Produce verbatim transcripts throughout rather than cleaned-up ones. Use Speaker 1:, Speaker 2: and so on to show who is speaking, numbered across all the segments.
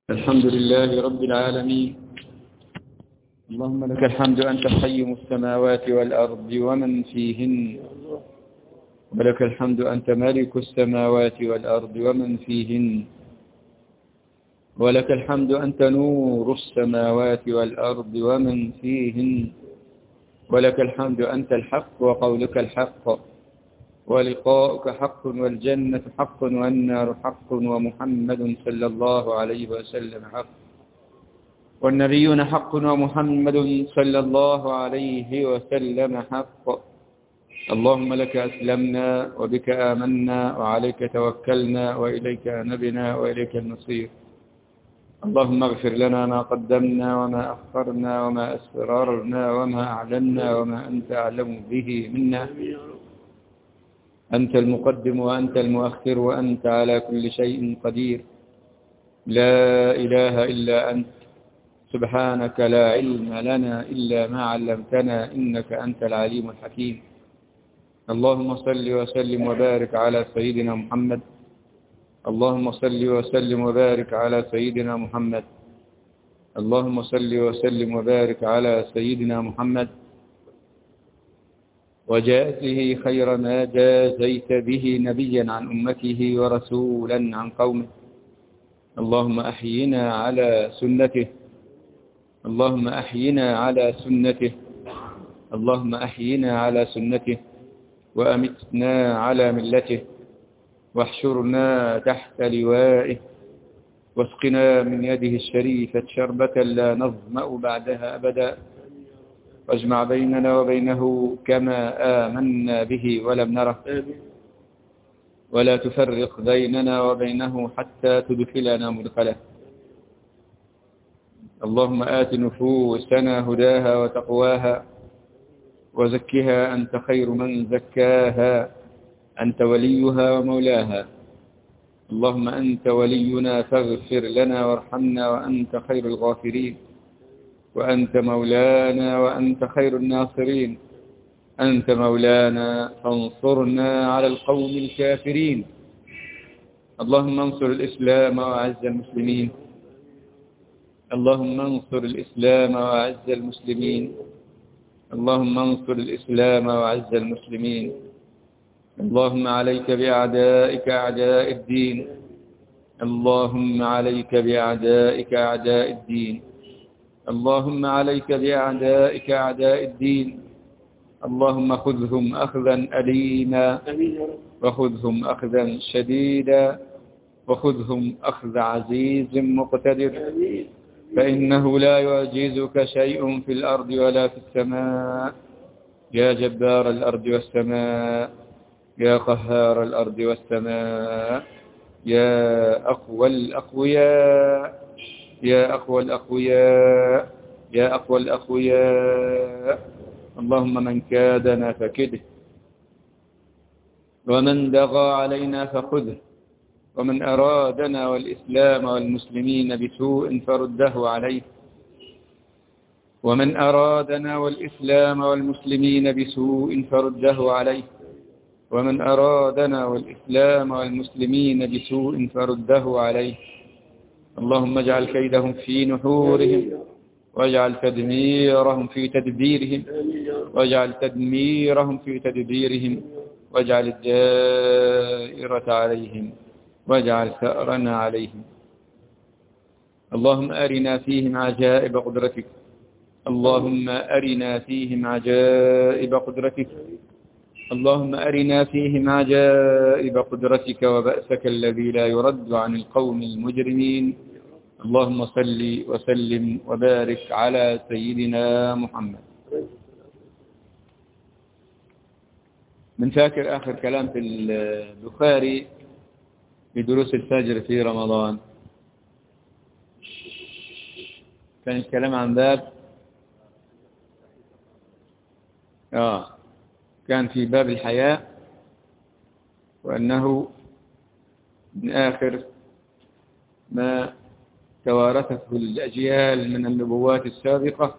Speaker 1: الحمد لله رب العالمين. اللهم لك الحمد أنت قيم السماوات والأرض ومن فيهن، ولك الحمد أنت مالك السماوات والأرض ومن فيهن، ولك الحمد أنت نور السماوات والأرض ومن فيهن، ولك الحمد أنت الحق وقولك الحق ولقاؤك حق والجنة حق والنار حق ومحمد صلى الله عليه وسلم حق والنبيون حق ومحمد صلى الله عليه وسلم حق. اللهم لك أسلمنا وبك آمنا وعليك توكلنا وإليك أنبنا وإليك المصير. اللهم اغفر لنا ما قدمنا وما أخرنا وما أسررنا وما أعلنا وما أنت أعلم به منا. أنت المقدم وأنت المؤخر وأنت على كل شيء قدير. لا إله إلا أنت سبحانك لا علم لنا إلا ما علمتنا إنك أنت العليم الحكيم. اللهم صل وسلم وبارك على سيدنا محمد. اللهم صل وسلم وبارك على سيدنا محمد. اللهم صل وسلم وبارك على سيدنا محمد وجازه خير ما جازيت به نبيا عن أمته ورسولا عن قومه. اللهم أحينا على سنته. اللهم أحينا على سنته. اللهم أحينا على سنته وأمتنا على ملته واحشرنا تحت لوائه واسقنا من يده الشريفة شربة لا نظمأ بعدها أبدا، واجمع بيننا وبينه كما آمنا به ولم نره، ولا تفرق بيننا وبينه حتى تدخلنا مدخله. اللهم آت نفوسنا هداها وتقواها وزكها أنت خير من زكاها، أنت وليها ومولاها. اللهم أنت ولينا فاغفر لنا وارحمنا وأنت خير الغافرين، وأنت مولانا وأنت خير الناصرين. أنت مولانا فانصرنا على القوم الكافرين. اللهم انصر الإسلام وأعز المسلمين. اللهم انصر الإسلام وأعز المسلمين. اللهم انصر الإسلام وأعز المسلمين. اللهم عليك بأعدائك أعداء الدين. اللهم عليك بأعدائك أعداء الدين. اللهم عليك بأعدائك أعداء الدين. اللهم خذهم أخذا أليما وخذهم أخذا شديدا وخذهم أخذ عزيز مقتدر، فإنه لا يعجزك شيء في الأرض ولا في السماء. يا جبار الأرض والسماء، يا قهار الأرض والسماء، يا أقوى الأقوياء، يا أقوى الأقوياء، يا أقوى الأقوياء. اللهم من كادنا فكده، ومن دغى علينا فخذه، ومن أرادنا والإسلام والمسلمين بسوء فرده عليه، ومن أرادنا والإسلام والمسلمين بسوء فرده عليه، ومن أرادنا والإسلام والمسلمين بسوء فرده عليه. اللهم اجعل كيدهم في نحورهم، واجعل تدميرهم في تدبيرهم، واجعل تدميرهم في تدبيرهم، واجعل الدائرة عليهم، واجعل ثأرنا عليهم. اللهم أرنا فيهم عجائب قدرتك. اللهم أرنا فيهم عجائب قدرتك. اللهم أرنا فيهم عجائب قدرتك وبأسك الذي لا يرد عن القوم المجرمين. اللهم صل وسلم وبارك على سيدنا محمد. من فاكر آخر كلام في البخاري في دروس الفجر في رمضان؟ كان الكلام عن باب آه كان في باب الحياء، وأنه من آخر ما توارثته الأجيال من النبوات السابقة: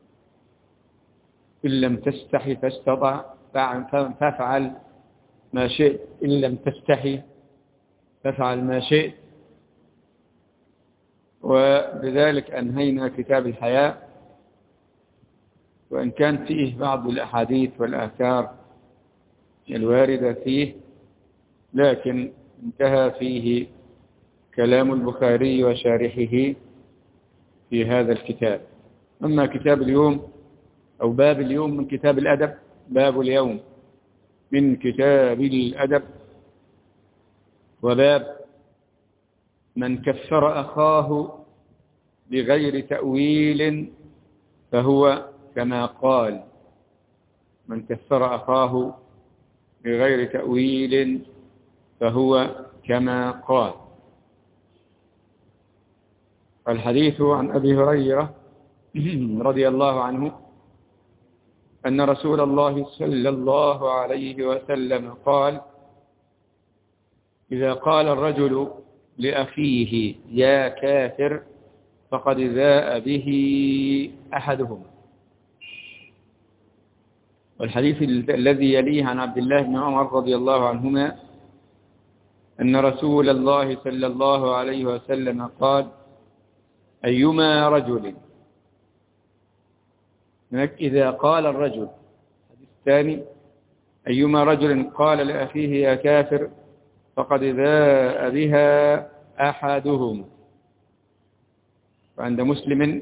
Speaker 1: إن لم تستحي فاستطع فافعل ما شئت، إن لم تستحي فافعل ما شئت. وبذلك أنهينا كتاب الحياء، وإن كان فيه بعض الأحاديث والآثار الواردة فيه، لكن انتهى فيه كلام البخاري وشارحه في هذا الكتاب. أما كتاب اليوم أو باب اليوم من كتاب الأدب، باب اليوم من كتاب الأدب، وباب من كفر أخاه بغير تأويل فهو كما قال. من كفر أخاه بغير تأويل فهو كما قال. الحديث عن أبي هريرة رضي الله عنه أن رسول الله صلى الله عليه وسلم قال: إذا قال الرجل لأخيه يا كافر فقد ذاء به أحدهم. والحديث الذي يليه عن عبد الله بن عمر رضي الله عنهما أن رسول الله صلى الله عليه وسلم قال: أيما رجل، إذا قال الرجل، الحديث الثاني: أيما رجل قال لأخيه يا كافر فقد ذاء بها أحدهم. وعند مسلم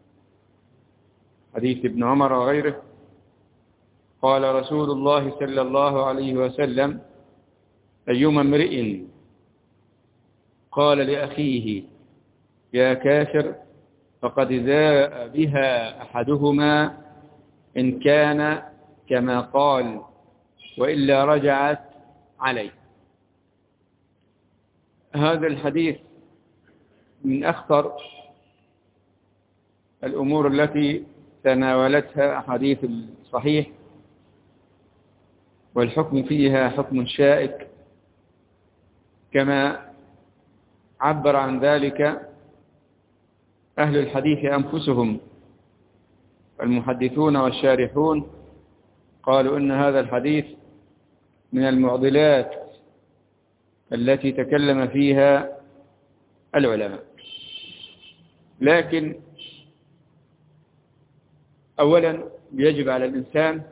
Speaker 1: حديث ابن عمر وغيره قال رسول الله صلى الله عليه وسلم: أيما امرئ قال لأخيه يا كافر فقد ذاء بها أحدهما إن كان كما قال وإلا رجعت عليه. هذا الحديث من أخطر الأمور التي تناولتها أحاديث الصحيح، والحكم فيها حكم شائك كما عبر عن ذلك أهل الحديث أنفسهم. المحدثون والشارحون قالوا إن هذا الحديث من المعضلات التي تكلم فيها العلماء. لكن أولا يجب على الإنسان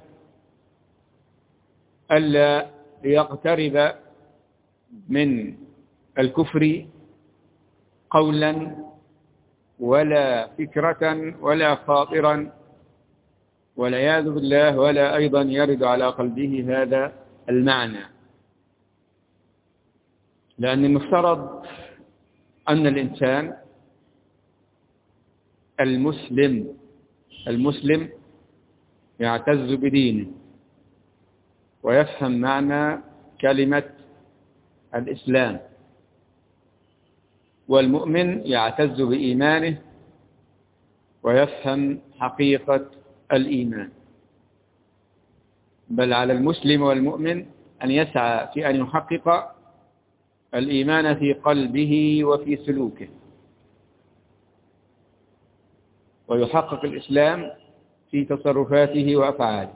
Speaker 1: ألا يقترب من الكفر قولا ولا فكرة ولا خاطرا والعياذ بالله، ولا أيضا يرد على قلبه هذا المعنى، لأن المفترض أن الإنسان المسلم المسلم يعتز بدينه ويفهم معنى كلمة الإسلام، والمؤمن يعتز بإيمانه ويفهم حقيقة الإيمان. بل على المسلم والمؤمن أن يسعى في أن يحقق الإيمان في قلبه وفي سلوكه، ويحقق الإسلام في تصرفاته وأفعاله.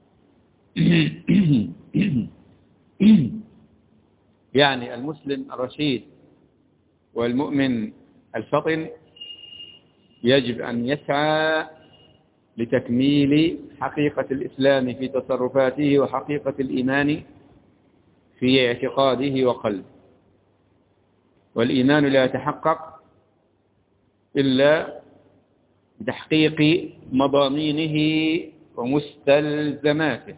Speaker 1: يعني المسلم الرشيد والمؤمن الفطن يجب أن يسعى لتكميل حقيقة الإسلام في تصرفاته وحقيقة الإيمان في اعتقاده وقلبه. والإيمان لا يتحقق إلا بتحقيق مضامينه ومستلزماته.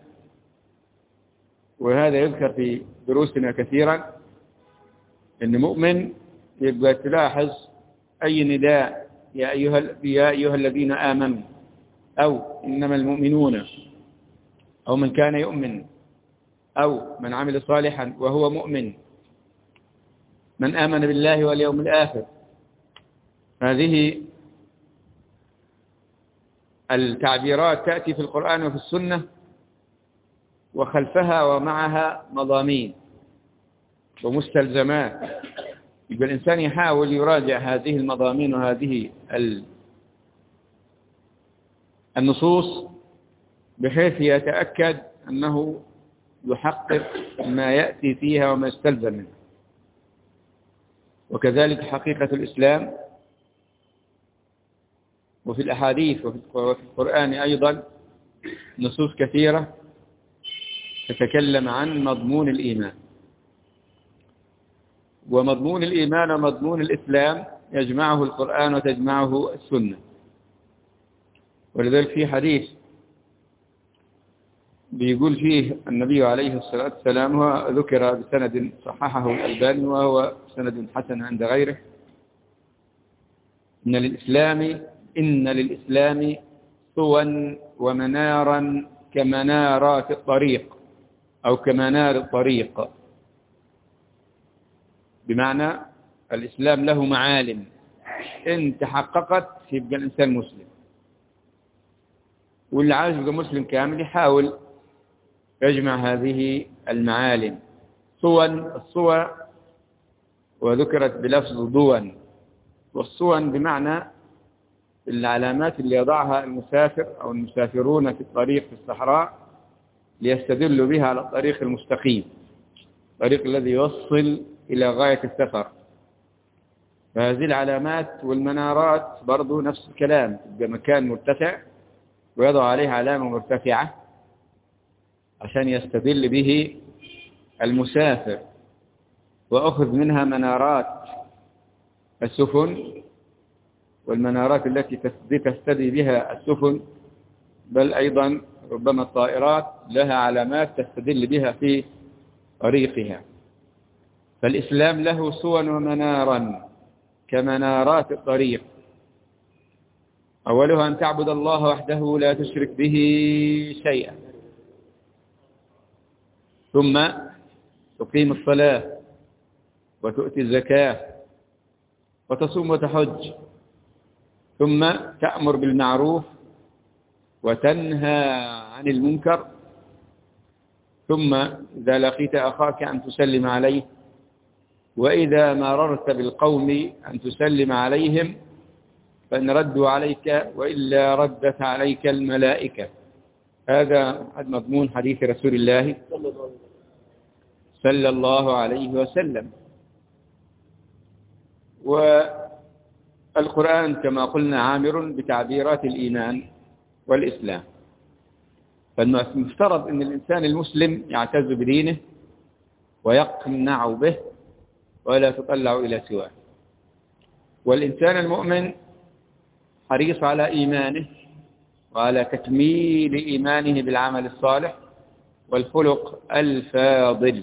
Speaker 1: وهذا يذكر في دروسنا كثيرا، إن مؤمن يبقى تلاحظ أي نداء يا أيها, يا أيها الذين آمنوا، أو إنما المؤمنون، أو من كان يؤمن، أو من عمل صالحا وهو مؤمن، من آمن بالله واليوم الآخر. هذه التعبيرات تأتي في القرآن وفي السنة، وخلفها ومعها مضامين ومستلزمات. يبقى الإنسان يحاول يراجع هذه المضامين وهذه النصوص بحيث يتأكد أنه يحقق ما يأتي فيها وما يستلزم منه. وكذلك حقيقة الإسلام وفي الأحاديث وفي القرآن أيضا نصوص كثيرة تتكلم عن مضمون الإيمان. ومضمون الإيمان ومضمون الإسلام يجمعه القرآن وتجمعه السنة. ولذلك في حديث بيقول فيه النبي عليه الصلاة والسلام، وذكر بسند صححه الألباني وهو سند حسن عند غيره: إن للإسلام إن للإسلام سوى ومنارا كمنارات الطريق أو كمنار الطريق. بمعنى الإسلام له معالم إن تحققت يبقى الإنسان مسلم، واللي عايز يبقى مسلم كامل يحاول يجمع هذه المعالم. صون الصور وذكرت بلفظ ضون، والصون بمعنى العلامات اللي يضعها المسافر أو المسافرون في الطريق في الصحراء ليستدلوا بها على الطريق المستقيم، الطريق الذي يوصل إلى غاية السفر. فهذه العلامات والمنارات برضو نفس الكلام، بمكان مرتفع ويضع عليه علامة مرتفعة عشان يستدل به المسافر. وأخذ منها منارات السفن والمنارات التي تستدي بها السفن، بل أيضا ربما الطائرات لها علامات تستدل بها في طريقها. فالإسلام له سون ومنارا كمنارات الطريق. أولها أن تعبد الله وحده لا تشرك به شيئا، ثم تقيم الصلاة وتؤتي الزكاة وتصوم وتحج، ثم تأمر بالمعروف وتنهى عن المنكر، ثم إذا لقيت أخاك أن تسلم عليه، وإذا مررت بالقوم أن تسلم عليهم، فإن ردوا عليك وإلا ردت عليك الملائكة. هذا مضمون حديث رسول الله صلى الله عليه وسلم. والقرآن كما قلنا عامر بتعبيرات الإيمان والإسلام. فالمفترض أن الإنسان المسلم يعتز بدينه ويقنع به ولا تطلع إلى سواه. والإنسان المؤمن حريص على إيمانه وعلى تكميل إيمانه بالعمل الصالح والخلق الفاضل.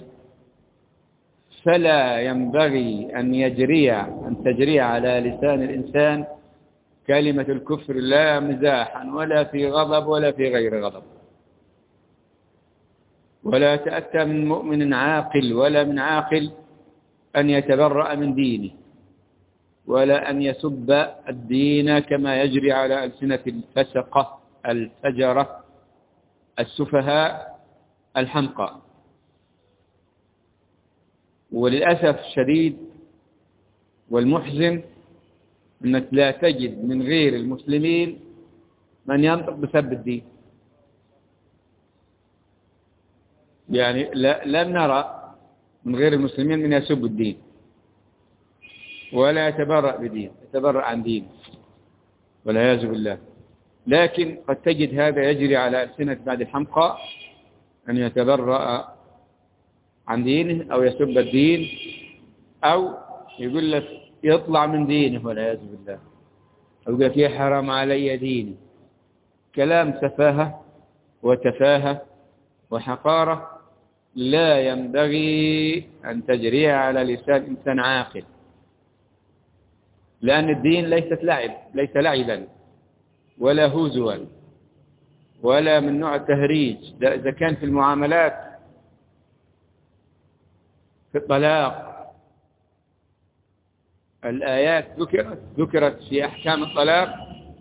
Speaker 1: فلا ينبغي أن يجري أن تجري على لسان الإنسان كلمة الكفر لا مزاحا ولا في غضب ولا في غير غضب. ولا تأتى من مؤمن عاقل ولا من عاقل أن يتبرأ من دينه، ولا أن يسب الدين كما يجري على ألسنة الفسقة الفجرة السفهاء الحمقى. وللأسف الشديد والمحزن أنك لا تجد من غير المسلمين من ينطق بسب الدين. يعني لا لم نرى من غير المسلمين من يسب الدين ولا يتبرأ بدين، يتبرأ عن دين والعياذ بالله. لكن قد تجد هذا يجري على ألسنة بعض الحمقى أن يتبرأ عن دينه أو يسب الدين، أو يقول لك يطلع من دينه والعياذ بالله، أو يقول لك يحرم علي ديني. كلام سفاهة وتفاهة وحقارة لا ينبغي أن تجري على لسان إنسان عاقل، لأن الدين ليست لعب، ليس لعبا ولا هزوا ولا من نوع التهريج. ده إذا كان في المعاملات في الطلاق الآيات ذكرت ذكرت في أحكام الطلاق،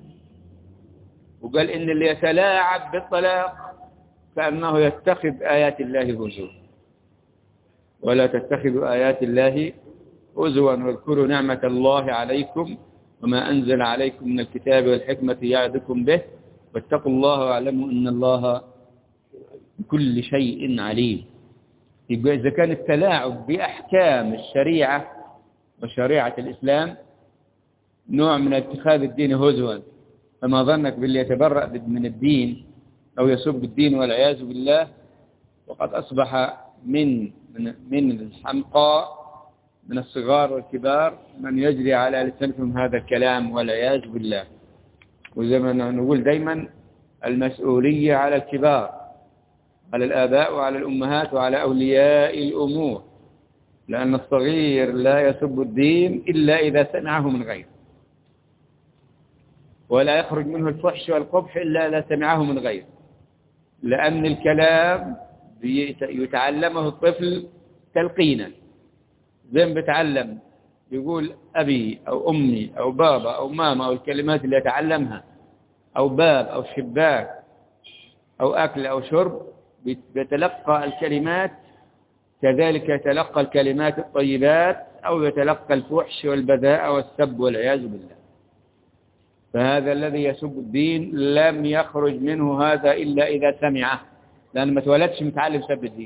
Speaker 1: وقال إن اللي يتلاعب بالطلاق فأنه يتخذ آيات الله هزوا، ولا تتخذوا آيات الله هزوا واذكروا نعمة الله عليكم وما أنزل عليكم من الكتاب والحكمة يعظكم به واتقوا الله واعلموا أن الله بكل شيء عليم. يبقى إذا كان التلاعب بأحكام الشريعة وشريعة الإسلام نوع من اتخاذ الدين هزوا فما ظنك باللي يتبرأ من الدين أو يسب الدين والعياذ بالله، وقد أصبح من من من الحمقى من الصغار والكبار من يجري على لسانهم هذا الكلام والعياذ بالله. وزي ما نقول دايما المسؤولية على الكبار، على الآباء وعلى الأمهات وعلى أولياء الأمور، لأن الصغير لا يسب الدين إلا إذا سمعه من غيره، ولا يخرج منه الفحش والقبح إلا إذا سمعه من غيره، لأن الكلام يتعلمه الطفل تلقينا، زي ما بيتعلم يقول أبي أو أمي أو بابا أو ماما، أو الكلمات اللي يتعلمها، أو باب أو شباك أو أكل أو شرب، بيتلقى الكلمات كذلك يتلقى الكلمات الطيبات، أو يتلقى الفحش والبذاء والسب والعياذ بالله. فهذا الذي يسب الدين لم يخرج منه هذا إلا إذا سمعه، لأن ما تولدش متعلم سب الدين،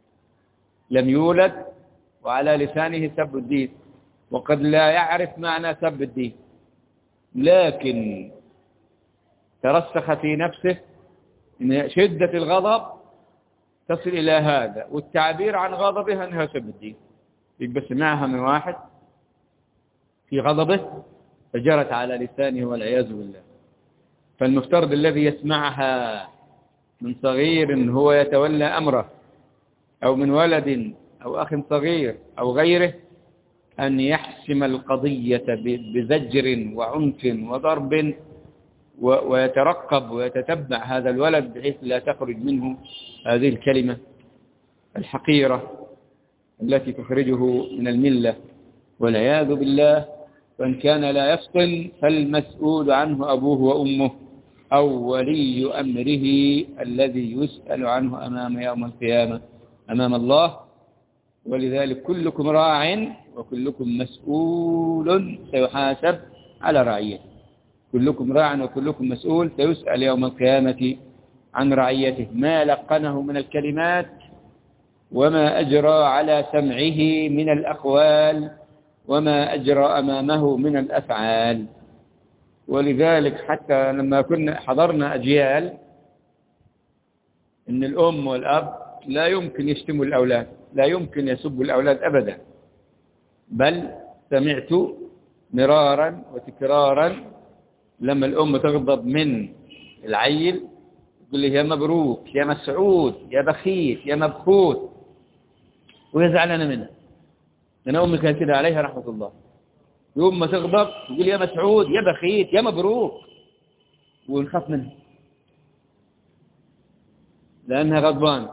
Speaker 1: لم يولد وعلى لسانه سب الدين، وقد لا يعرف معنى سب الدين، لكن ترسخ في نفسه إن شدة الغضب تصل إلى هذا، والتعبير عن غضبه أنها سب الدين. يبقى سمعها من واحد في غضبه فجرت على لسانه والعياذ بالله. فالمفترض الذي يسمعها من صغير هو يتولى أمره، أو من ولد أو أخ صغير أو غيره، أن يحسم القضية بزجر وعنف وضرب، ويترقب ويتتبع هذا الولد بحيث لا تخرج منه هذه الكلمة الحقيرة التي تخرجه من الملة والعياذ بالله. وإن كان لا يفطن فالمسؤول عنه أبوه وأمه أو ولي أمره الذي يسأل عنه أمام يوم القيامة أمام الله. ولذلك كلكم راع وكلكم مسؤول سيحاسب على رعيته، كلكم راع وكلكم مسؤول سيسأل يوم القيامة عن رعيته، ما لقنه من الكلمات وما أجرى على سمعه من الأقوال وما أجرى أمامه من الأفعال. ولذلك حتى لما كنا حضرنا أجيال إن الأم والأب لا يمكن يشتموا الأولاد، لا يمكن يسبوا الأولاد أبدا، بل سمعت مرارا وتكرارا لما الأم تغضب من العيل تقول له يا مبروك يا مسعود يا بخيت يا مبخوت، ويزعل أنا منها. أنا أمي كانت كده عليها رحمة الله، يوم ما تغضب تقول يا مسعود يا بخيت يا مبروك، ونخاف منها لأنها غضبان.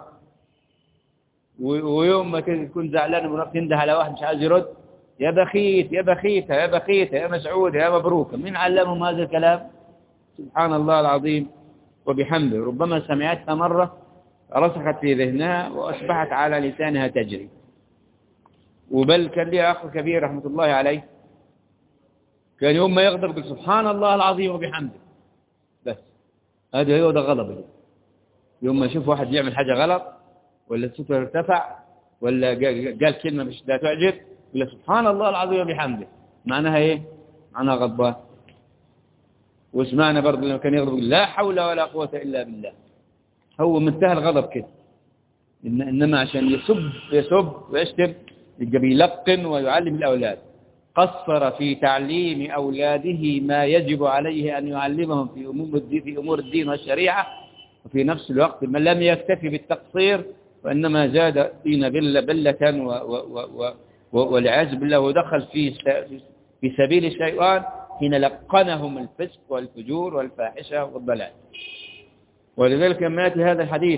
Speaker 1: ويوم ما تكون زعلان ونقف تنده على واحد مش عايز يرد يا بخيت يا بخيتة يا بخيتة يا مسعود يا مبروك. مين علمهم هذا الكلام؟ سبحان الله العظيم وبحمده. ربما سمعتها مرة رسخت في ذهنها وأصبحت على لسانها تجري. وبل كان لي أخ كبير رحمة الله عليه كان يوم ما يغضب يقول سبحان الله العظيم وبحمده، بس هذا هو ده غضب. يوم ما يشوف واحد يعمل حاجة غلط ولا صوته ارتفع ولا قال كلمة مش لا تعجب يقول سبحان الله العظيم وبحمده، معناها ايه؟ معناها غضبان. واسمعنا برضه لما كان يغضب لا حول ولا قوة إلا بالله، هو منتهى الغضب كده. إن إنما عشان يسب يسب ويشتم يبقى بيلقن ويعلم الأولاد. قصر في تعليم أولاده ما يجب عليه أن يعلمهم في أمور الدين في أمور الدين والشريعة، وفي نفس الوقت من لم يكتفي بالتقصير وإنما زاد دين بلة بلة والعياذ بالله، ودخل في في سبيل الشيطان حين لقنهم الفسق والفجور والفاحشة والضلال. ولذلك لما يأتي هذا الحديث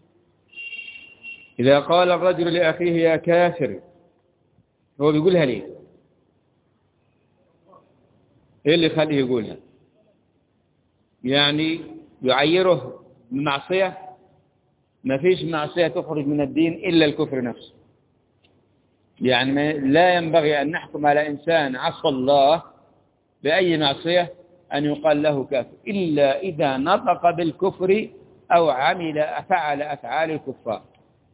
Speaker 1: إذا قال الرجل لأخيه يا كافر، هو بيقولها ليه؟ إيه اللي يخليه يقولها؟ يعني يعيره بمعصية؟ ما فيش معصية تخرج من الدين إلا الكفر نفسه. يعني لا ينبغي أن نحكم على إنسان عصى الله بأي معصية أن يقال له كافر إلا إذا نطق بالكفر أو عمل فعل أفعال الكفار.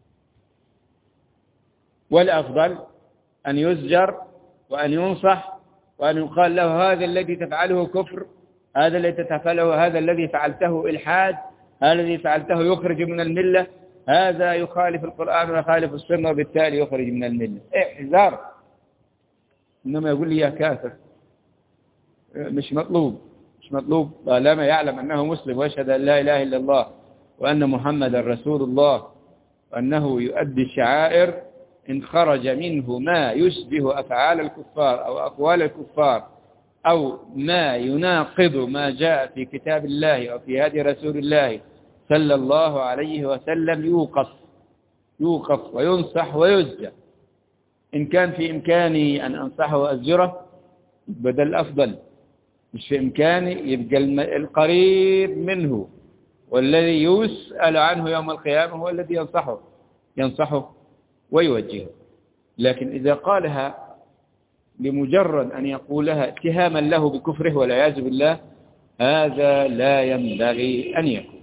Speaker 1: والأفضل أن يزجر وأن ينصح وأن يقال له هذا الذي تفعله كفر هذا الذي تتفعله، هذا الذي فعلته إلحاد، هذا الذي فعلته يخرج من الملة، هذا يخالف القرآن ويخالف السنة وبالتالي يخرج من الملة. احذر. إنما يقول لي يا كافر، مش مطلوب، مش مطلوب طالما يعلم أنه مسلم ويشهد أن لا إله إلا الله وأن محمدا رسول الله وأنه يؤدي الشعائر. إن خرج منه ما يشبه أفعال الكفار أو أقوال الكفار أو ما يناقض ما جاء في كتاب الله أو في هدي رسول الله صلى الله عليه وسلم يوقف يوقف وينصح ويزجر. إن كان في إمكاني أن أنصحه وأزجره بدل أفضل، مش في إمكاني يبقى القريب منه والذي يسأل عنه يوم القيامة هو الذي ينصحه ينصحه ويوجهه. لكن إذا قالها لمجرد أن يقولها اتهاما له بكفره والعياذ بالله، هذا لا ينبغي أن يكون.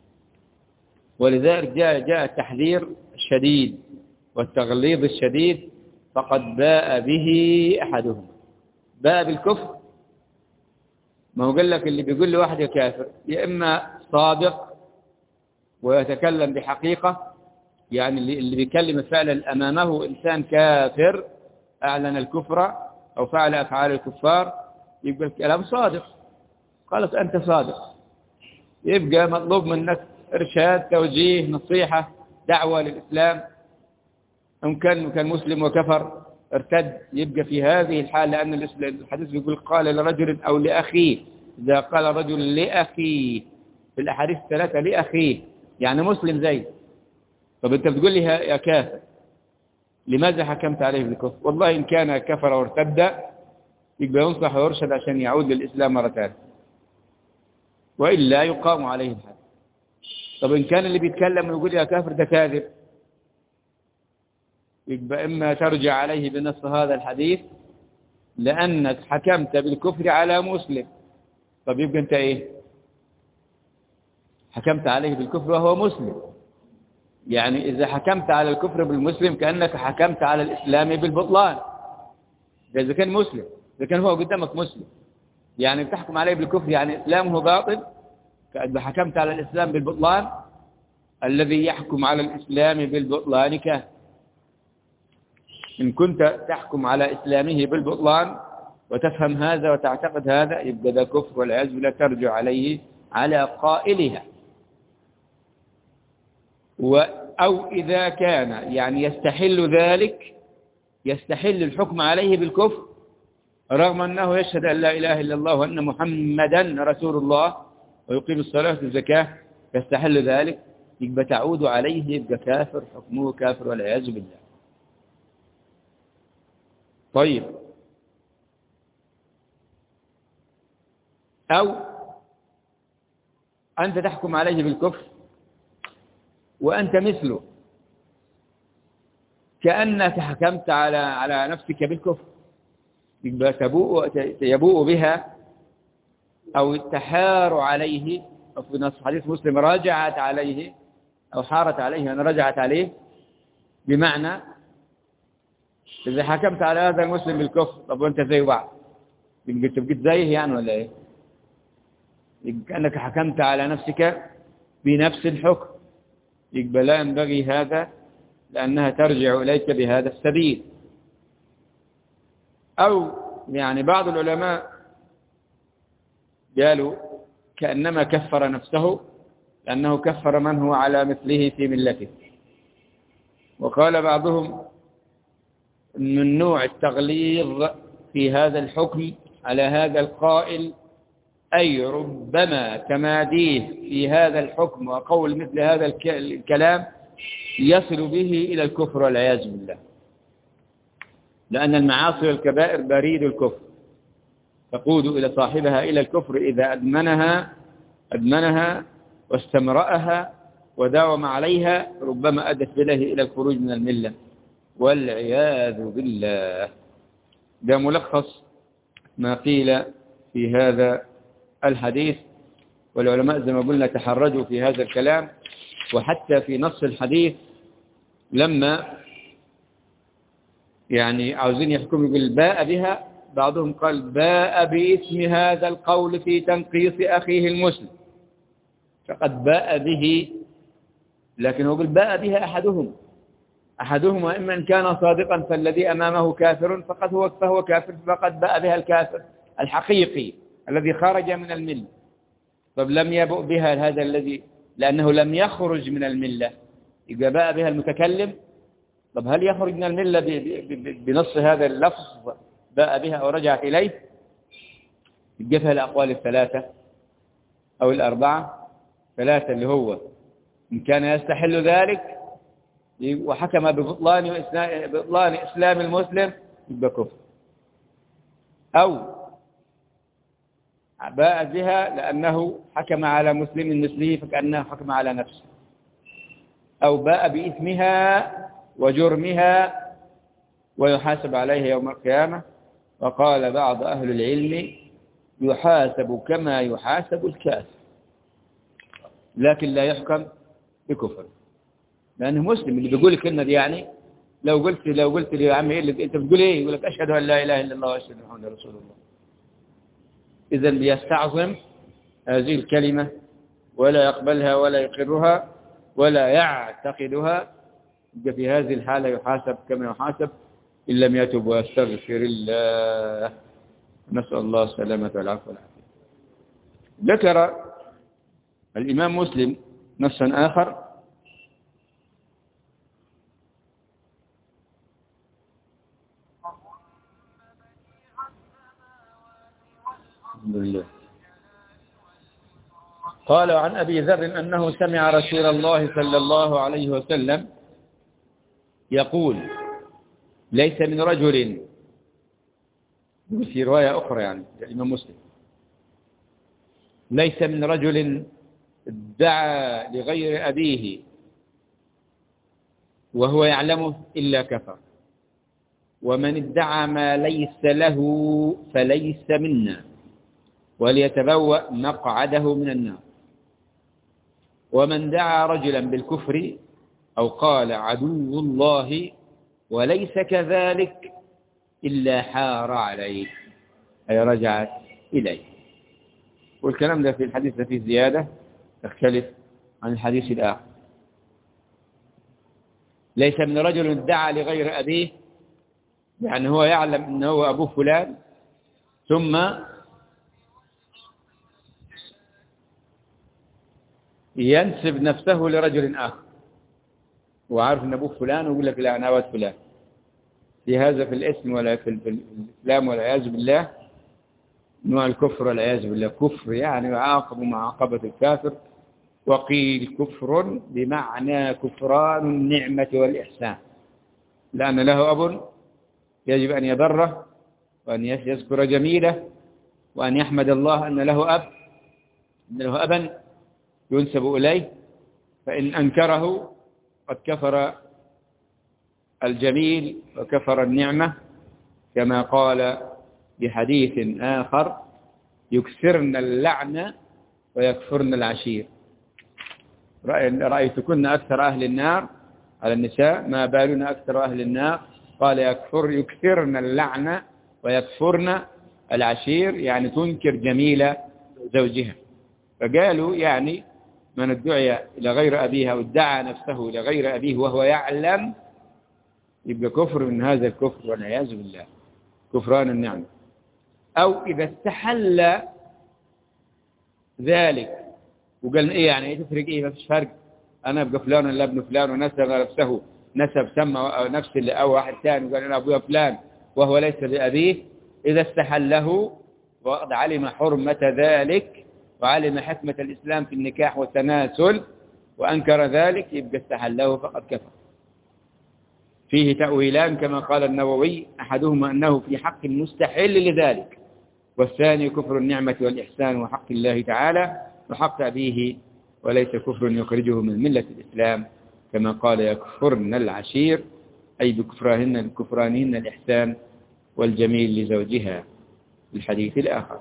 Speaker 1: ولذلك جاء جاء التحذير الشديد والتغليظ الشديد، فقد باء به أحدهم. باء بالكفر، ما هو قال لك اللي بيقول له واحد كافر يا إما صادق ويتكلم بحقيقة، يعني اللي بيكلم فعلا أمامه إنسان كافر أعلن الكفر أو فعل أفعال الكفار، يبقى الكلام صادق، خلاص أنت صادق. يبقى مطلوب منك إرشاد، توجيه، نصيحة، دعوة للإسلام. إن كان كان مسلم وكفر ارتد، يبقى في هذه الحالة، لأن الحديث بيقول قال لرجل أو لأخيه. إذا قال رجل لأخيه في الأحاديث الثلاثة لأخيه يعني مسلم زي، طب أنت بتقول لي يا كافر، لماذا حكمت عليه بالكفر؟ والله إن كان كفر وارتد يبقى ينصح ويرشد عشان يعود للإسلام مرة ثانية، وإلا يقام عليه الحد. طب إن كان اللي بيتكلم ويقول يا كافر ده كاذب، يبقى إما ترجع عليه بنص هذا الحديث لأنك حكمت بالكفر على مسلم. طب يبقى أنت إيه؟ حكمت عليه بالكفر وهو مسلم. يعني إذا حكمت على الكفر بالمسلم كأنك حكمت على الإسلام بالبطلان. إذا كان مسلم، إذا كان هو قدامك مسلم، يعني بتحكم عليه بالكفر يعني إسلامه باطل، كأنك حكمت على الإسلام بالبطلان. الذي يحكم على الإسلام بالبطلان كافر. إن كنت تحكم على إسلامه بالبطلان وتفهم هذا وتعتقد هذا، يبقى ذا كفر والعياذ بالله، ترجع عليه على قائلها. أو إذا كان يعني يستحل ذلك، يستحل الحكم عليه بالكفر رغم أنه يشهد أن لا إله إلا الله وأن محمدا رسول الله ويقيم الصلاة والزكاة، يستحل ذلك، يبقى تعود عليه، يبقى كافر، حكمه كافر والعياذ بالله. طيب، أو أنت تحكم عليه بالكفر وأنت مثله، كأنك حكمت على على نفسك بالكفر، يبقى تبوء يبوء بها أو تحار عليه، أو في نص حديث مسلم راجعت عليه أو حارت عليه أن رجعت عليه، بمعنى إذا حكمت على هذا المسلم بالكفر، طب وأنت زي بعض، يبقى تبقى زيه يعني ولا إيه؟ يبقى كأنك حكمت على نفسك بنفس الحكم، يبقى لا ينبغي هذا، لأنها ترجع إليك بهذا السبيل. أو يعني بعض العلماء قالوا كأنما كفر نفسه لأنه كفر من هو على مثله في ملته. وقال بعضهم من نوع التغليظ في هذا الحكم على هذا القائل، أي ربما تماديه في هذا الحكم وقول مثل هذا الكلام يصل به إلى الكفر والعياذ بالله، لأن المعاصي والكبائر بريد الكفر، تقود إلى صاحبها إلى الكفر إذا أدمنها أدمنها واستمرأها وداوم عليها، ربما أدت به إلى الخروج من الملة والعياذ بالله. ده ملخص ما قيل في هذا الحديث، والعلماء زي ما قلنا تحرجوا في هذا الكلام. وحتى في نص الحديث لما يعني عاوزين يحكموا بالباء بها، بعضهم قال باء باسم هذا القول في تنقيص أخيه المسلم، فقد باء به، لكن هو باء بها أحدهم أحدهم وإما إن كان صادقا فالذي أمامه كافر فقد هو فهو كافر، فقد باء بها الكافر الحقيقي الذي خرج من الملة. طب لم يبؤ بها هذا الذي لأنه لم يخرج من الملة، إذا باء بها المتكلم. طب هل يخرج من الملة بنص هذا اللفظ باء بها أو رجعت إليه؟ يجفها الأقوال الثلاثة أو الأربعة. ثلاثة اللي هو إن كان يستحل ذلك وحكم ببطلان ببطلان إسلام المسلم يبقى كفر، أو باء بها لأنه حكم على مسلم مثله فكأنه حكم على نفسه، أو باء بإثمها وجرمها ويحاسب عليها يوم القيامة. وقال بعض أهل العلم يحاسب كما يحاسب الكافر، لكن لا يحكم بكفر، لأنه مسلم. اللي بيقول الكلمة دي يعني لو قلت لو قلت لي يا عمي إيه اللي أنت بتقول إيه؟ يقول لك أشهد أن لا إله إلا الله وأشهد أن محمدا رسول الله. إذا ليستعظم هذه الكلمة ولا يقبلها ولا يقرها ولا يعتقدها، في هذه الحالة يحاسب كما يحاسب إن لم يتب ويستغفر الله. نسأل الله السلامة والعفو والعافية. ذكر الإمام مسلم نصا آخر الحمد لله. قال عن أبي ذر أنه سمع رسول الله صلى الله عليه وسلم يقول ليس من رجل، في رواية أخرى يعني الإمام مسلم، ليس من رجل ادعى لغير أبيه وهو يعلمه إلا كفر، ومن ادعى ما ليس له فليس منا، وليتبوأ مقعده من النار. ومن دعا رجلا بالكفر أو قال عدو الله وليس كذلك إلا حار عليه، أي رجعت إليه. والكلام ده في الحديث ده فيه زيادة تختلف عن الحديث الآخر. ليس من رجل ادعى لغير أبيه، يعني هو يعلم أنه هو أبوه فلان ثم ينسب نفسه لرجل آخر وعارف أن أبوه فلان ويقول لك لا أنا أود فلان، في هذا في الاسم ولا في الإسلام والعياذ بالله نوع الكفر والعياذ بالله. كفر يعني يعاقب معاقبة الكافر. وقيل كفر بمعنى كفران النعمة والإحسان، لأن له أب يجب أن يبره وأن يذكر جميله وأن يحمد الله أن له أب، أن له أبا ينسب إليه، فإن أنكره قد كفر الجميل وكفر النعمة، كما قال بحديث آخر يكثرن اللعنة ويكفرن العشير. رأيتكن أكثر أهل النار على النساء، ما بالنا أكثر أهل النار؟ قال يكفر يكثرن اللعنة ويكفرن العشير، يعني تنكر جميل زوجها. فقالوا يعني من ادعي إلى غير أبيها وادعى نفسه إلى غير أبيه وهو يعلم يبقى كفر من هذا الكفر والعياذ بالله، كفران النعمة. أو إذا استحل ذلك وقال إيه يعني إيه تفرق إيه؟ ما فيش فرق، أنا أبقى فلان ولا ابن فلان، ونسب نفسه نسب سمى نفس اللي أو واحد ثاني وقال أنا أبويا فلان وهو ليس بأبيه. إذا استحله وقد علم حرمة ذلك وعلم حكمة الإسلام في النكاح والتناسل وأنكر ذلك يبقى استحله فقد كفر. فيه تأويلان كما قال النووي، أحدهما أنه في حق المستحل لذلك، والثاني كفر النعمة والإحسان وحق الله تعالى وحق أبيه، وليس كفر يخرجه من ملة الإسلام، كما قال يكفرن العشير أي بكفرانهن بكفرانهن الإحسان والجميل لزوجها في الحديث الآخر.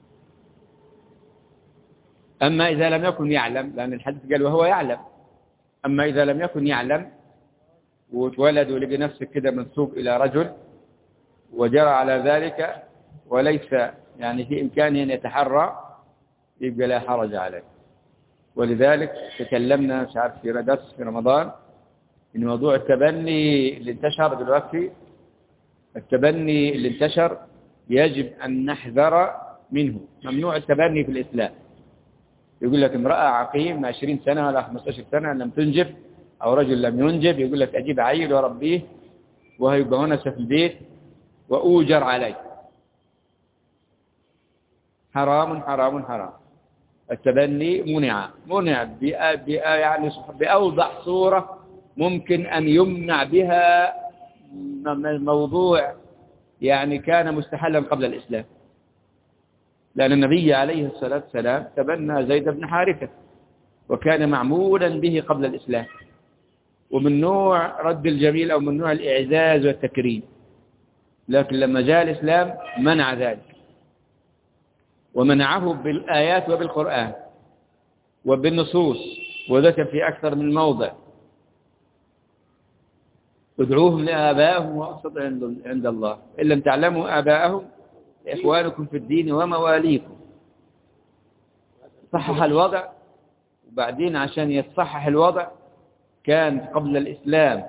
Speaker 1: أما إذا لم يكن يعلم، لأن الحديث قال وهو يعلم، أما إذا لم يكن يعلم وتولد ولقي نفسك كده منسوب إلى رجل وجرى على ذلك وليس يعني في إمكانه أن يتحرى يبقى لا حرج عليه. ولذلك تكلمنا مش عارف في درس في رمضان إن موضوع التبني اللي انتشر دلوقتي، التبني اللي انتشر يجب أن نحذر منه. ممنوع التبني في الإسلام. يقول لك امرأة عقيم عشرين سنة ولا خمستاشر سنة لم تنجب، أو رجل لم ينجب، يقول لك أجيب عيل وأربيه وهيبقى ونسة في البيت وأوجر عليه. حرام حرام حرام. التبني منع منع بأ بأ يعني بأوضح صورة ممكن أن يمنع بها موضوع يعني كان مستحلا قبل الإسلام. لأن النبي عليه الصلاة والسلام تبنى زيد بن حارثة وكان معمولا به قبل الإسلام، ومن نوع رد الجميل أو من نوع الإعزاز والتكريم. لكن لما جاء الإسلام منع ذلك، ومنعه بالآيات وبالقرآن وبالنصوص، وذكر في أكثر من موضع: ادعوهم لآبائهم وأقسط عند الله إن لم تعلموا آباءهم إخوانكم في الدين ومواليكم. صحح الوضع، وبعدين عشان يتصحح الوضع كان قبل الإسلام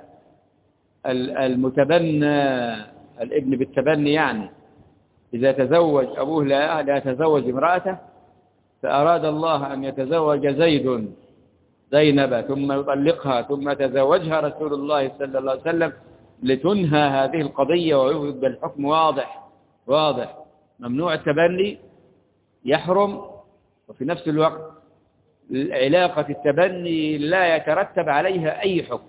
Speaker 1: المتبنى الابن بالتبني، يعني إذا تزوج أبوه لا لا يتزوج امرأته، فأراد الله أن يتزوج زيد زينب ثم يطلقها ثم تزوجها رسول الله صلى الله عليه وسلم لتنهى هذه القضية ويبقى الحكم واضح واضح. ممنوع التبني، يحرم، وفي نفس الوقت علاقة التبني لا يترتب عليها أي حكم،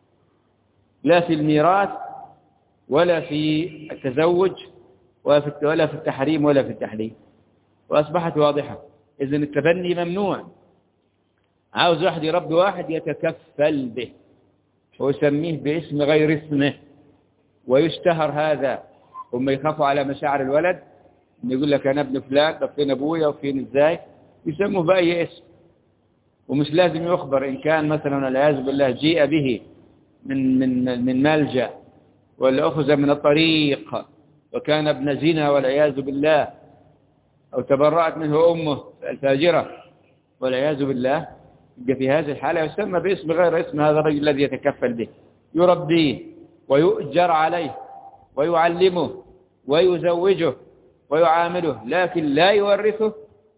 Speaker 1: لا في الميراث ولا في التزوج ولا في التحريم ولا في التحليل، وأصبحت واضحة. إذن التبني ممنوع. عاوز واحد يربي واحد يتكفل به ويسميه باسم غير اسمه ويشتهر هذا، هم يخافوا على مشاعر الولد، يقول لك أنا ابن فلان، طب فين أبويا وفين إزاي، يسموه بأي اسم، ومش لازم يخبر. إن كان مثلا والعياذ بالله جيء به من من من ملجأ ولا أخذ من الطريق وكان ابن زنا والعياذ بالله، أو تبرأت منه أمه الفاجرة والعياذ بالله، في هذه الحالة يسمى باسم غير اسم هذا الرجل الذي يتكفل به، يربيه ويؤجر عليه ويعلمه ويزوجه ويعامله، لكن لا يورثه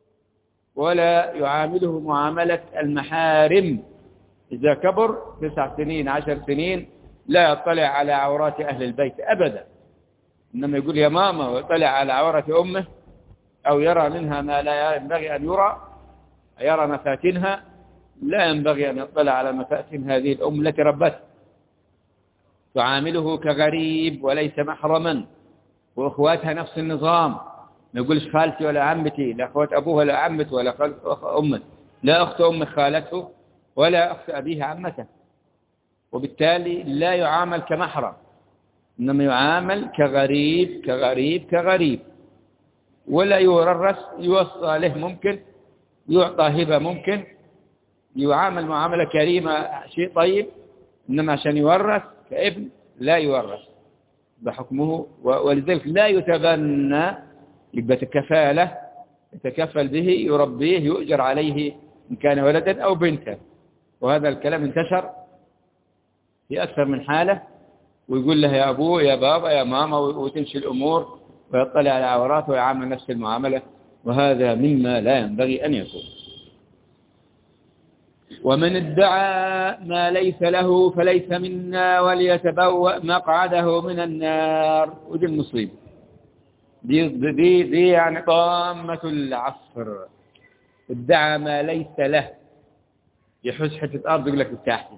Speaker 1: ولا يعامله معاملة المحارم. إذا كبر تسع سنين عشر سنين لا يطلع على عورات أهل البيت أبدا، إنما يقول يا ماما ويطلع على عورة أمه أو يرى منها ما لا ينبغي أن يرى، يرى مفاتنها، لا ينبغي أن يطلع على مفاتن هذه الأم التي ربته. تعامله كغريب وليس محرما، وأخواتها نفس النظام، ما يقولش خالتي ولا عمتي، لا أخوات أبوه ولا عمته ولا أخت أمه، لا أخت أم خالته ولا أخت أبيه عمته، وبالتالي لا يعامل كمحرم، إنما يعامل كغريب كغريب كغريب، ولا يورث، يوصى له ممكن، يعطى هبة ممكن، يعامل معاملة كريمة شيء طيب، إنما عشان يورث كابن لا يورث بحكمه. ولذلك لا يتبنى، يبقى كفالة يتكفل به، يربيه، يؤجر عليه إن كان ولدا أو بنتا. وهذا الكلام انتشر في أكثر من حالة، ويقول له يا أبوه يا بابا يا ماما، وتمشي الأمور ويطلع على عوراته ويعامل نفس المعاملة، وهذا مما لا ينبغي أن يكون. ومن ادعى ما ليس له فليس منا وليتبوأ مقعده من النار. ودي المصيبة، دي, دي, دي يعني طامة العصر. ادعى ما ليس له، يحوز حتة أرض يقول لك بتاعتي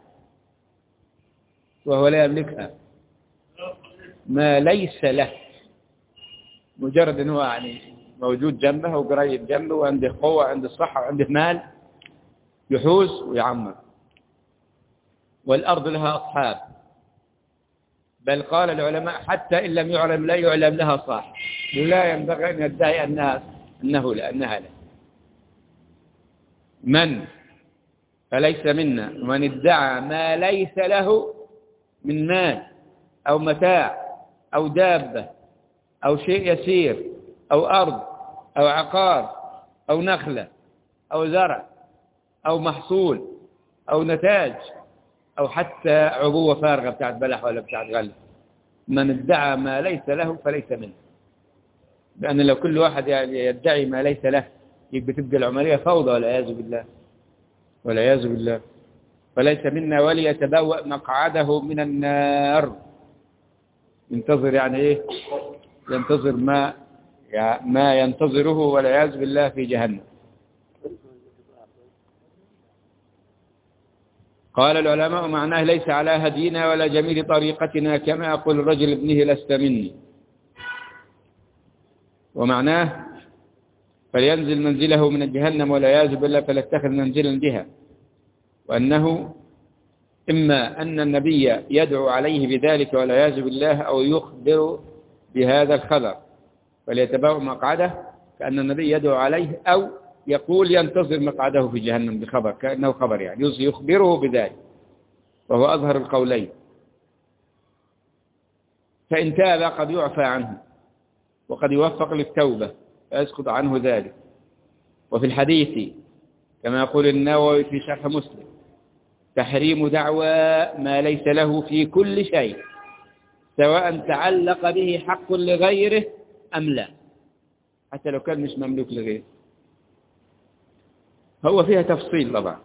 Speaker 1: وهو لا يملكها. ما ليس له، مجرد أنه يعني موجود جنبه وقريب جنبه وعنده قوة وعنده صحة وعنده مال، يحوز ويعمر. والأرض لها أصحاب، بل قال العلماء حتى إن لم يعلم لا يعلم لها صاحب، لا ينبغي أن يدعي أنها أنه لا أنها لا. من فليس منا من ادعى ما ليس له من مال أو متاع أو دابة أو شيء يسير أو أرض أو عقار أو نخلة أو زرع أو محصول أو نتاج أو حتى عبوة فارغة بتاعت بلح ولا بتاعت غلة. من ادعى ما ليس له فليس منه، لأن لو كل واحد يدعي ما ليس له يبقى تبقى العملية فوضى والعياذ بالله والعياذ بالله. فليس منا وليتبوأ مقعده من النار. ينتظر يعني إيه؟ ينتظر ما ما ينتظره والعياذ بالله في جهنم. قال العلماء معناه ليس على هدينا ولا جميل طريقتنا كما يقول الرجل ابنه لست مني. ومعناه فلينزل منزله من الجهنم والعياذ بالله فليتخذ منزلا بها. وأنه إما أن النبي يدعو عليه بذلك والعياذ بالله أو يخبر بهذا الخبر فليتبوأ مقعده، كأن النبي يدعو عليه، أو يقول ينتظر مقعده في جهنم بخبر كأنه خبر، يعني يخبره بذلك، وهو أظهر القولين. فإن تاب قد يعفى عنه وقد يوفق للتوبة فيسقط عنه ذلك. وفي الحديث كما يقول النووي في شرح مسلم تحريم دعوى ما ليس له في كل شيء سواء تعلق به حق لغيره أم لا، حتى لو كان مش مملوك لغيره. هو فيها تفصيل طبعا،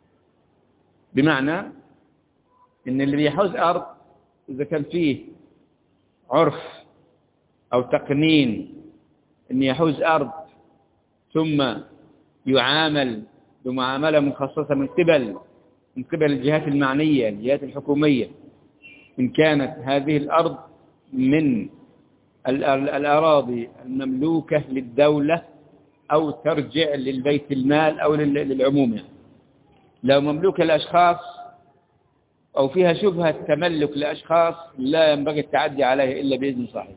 Speaker 1: بمعنى إن اللي بيحوز أرض إذا كان فيه عرف أو تقنين إن يحوز أرض ثم يعامل بمعاملة مخصصة من قبل من قبل الجهات المعنية الجهات الحكومية، إن كانت هذه الأرض من الأراضي المملوكة للدولة أو ترجع للبيت المال أو للعموم. يعني لو مملوكة لأشخاص أو فيها شبهة تملك لأشخاص لا ينبغي التعدي عليها إلا بإذن صاحب.